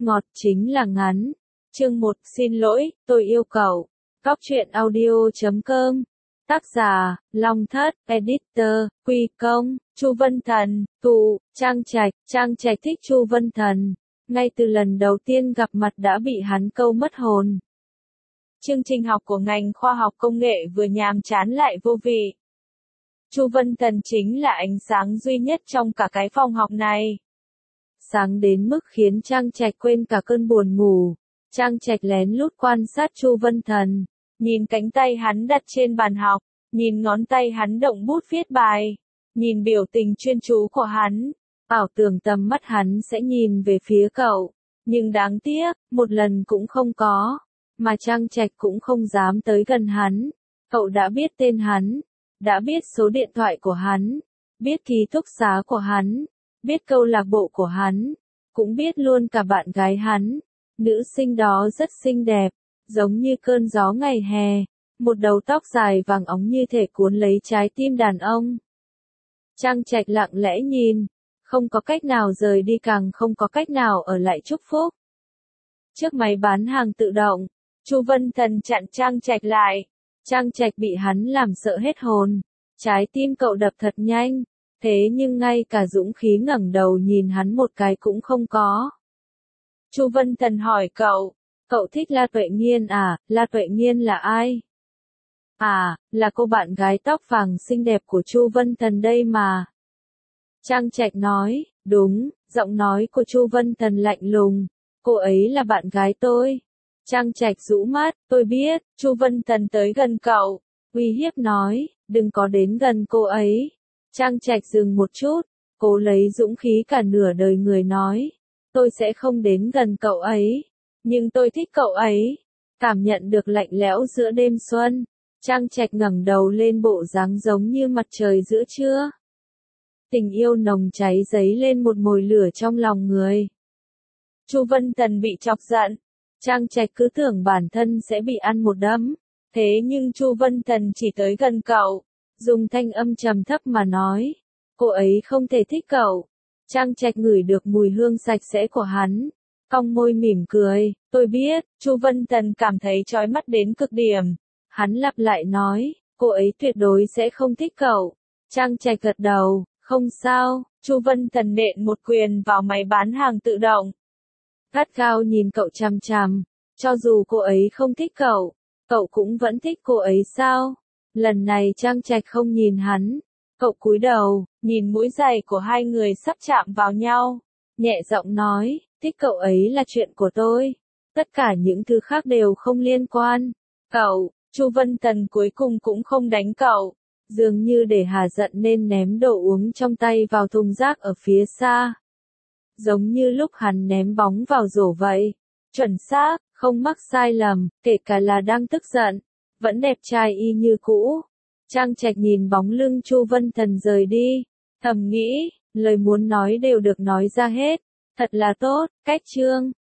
ngọt chính là ngắn. Chương 1, xin lỗi, tôi yêu cậu. Góc truyện audio.com. Tác giả, Long Thất, Editor, Quy Công, Chu Vân Thần, Tụ, Trang Trạch thích Chu Vân Thần. Ngay từ lần đầu tiên gặp mặt đã bị hắn câu mất hồn. Chương trình học của ngành khoa học công nghệ vừa nhàm chán lại vô vị. Chu Vân Thần chính là ánh sáng duy nhất trong cả cái phòng học này. Sáng đến mức khiến Trang Trạch quên cả cơn buồn ngủ. Trang Trạch lén lút quan sát Chu Vân Thần, nhìn cánh tay hắn đặt trên bàn học, nhìn ngón tay hắn động bút viết bài, nhìn biểu tình chuyên chú của hắn, ảo tưởng tầm mắt hắn sẽ nhìn về phía cậu, nhưng đáng tiếc, một lần cũng không có, mà Trang Trạch cũng không dám tới gần hắn. Cậu đã biết tên hắn, đã biết số điện thoại của hắn, biết ký túc xá của hắn, biết câu lạc bộ của hắn, cũng biết luôn cả bạn gái hắn. Nữ sinh đó rất xinh đẹp, giống như cơn gió ngày hè, một đầu tóc dài vàng óng như thể cuốn lấy trái tim đàn ông. Trang Trạch lặng lẽ nhìn, không có cách nào rời đi càng không có cách nào ở lại chúc phúc. Trước máy bán hàng tự động, Chu Vân Thần chặn Trang Trạch lại. Trang Trạch bị hắn làm sợ hết hồn, trái tim cậu đập thật nhanh, thế nhưng ngay cả dũng khí ngẩng đầu nhìn hắn một cái cũng không có. Chu Vân Thần hỏi cậu thích La Tuệ Nghiên à? La Tuệ Nghiên là ai? À, là cô bạn gái tóc vàng xinh đẹp của Chu Vân Thần đây mà. Trang Trạch nói, đúng, giọng nói của Chu Vân Thần lạnh lùng, cô ấy là bạn gái tôi. Trang Trạch rũ mắt, tôi biết. Chu Vân Thần tới gần cậu, uy hiếp nói, đừng có đến gần cô ấy. Trang Trạch dừng một chút, cố lấy dũng khí cả nửa đời người nói, tôi sẽ không đến gần cậu ấy, nhưng tôi thích cậu ấy. Cảm nhận được lạnh lẽo giữa đêm xuân, Trang Trạch ngẩng đầu lên bộ dáng giống như mặt trời giữa trưa. Tình yêu nồng cháy dấy lên một mồi lửa trong lòng người. Chu Vân Thần bị chọc giận, Trang Trạch cứ tưởng bản thân sẽ bị ăn một đấm, thế nhưng Chu Vân Thần chỉ tới gần cậu, dùng thanh âm trầm thấp mà nói, cô ấy không thể thích cậu. Trang Trạch ngửi được mùi hương sạch sẽ của hắn, cong môi mỉm cười, tôi biết. Chu Vân Thần cảm thấy chói mắt đến cực điểm, hắn lặp lại nói, cô ấy tuyệt đối sẽ không thích cậu. Trang Trạch gật đầu, không sao. Chu Vân Thần nện một quyền vào máy bán hàng tự động, gắt gao nhìn cậu chằm chằm, cho dù cô ấy không thích cậu cũng vẫn thích cô ấy sao? Lần này Trang Trạch không nhìn hắn, cậu cúi đầu, nhìn mũi giày của hai người sắp chạm vào nhau, nhẹ giọng nói, thích cậu ấy là chuyện của tôi, tất cả những thứ khác đều không liên quan. Chu Vân Thần cuối cùng cũng không đánh cậu, dường như để hà giận nên ném đồ uống trong tay vào thùng rác ở phía xa. Giống như lúc hắn ném bóng vào rổ vậy, chuẩn xác, không mắc sai lầm, kể cả là đang tức giận, vẫn đẹp trai y như cũ. Trang Trạch nhìn bóng lưng Chu Vân Thần rời đi, thầm nghĩ, lời muốn nói đều được nói ra hết, thật là tốt. Cách chương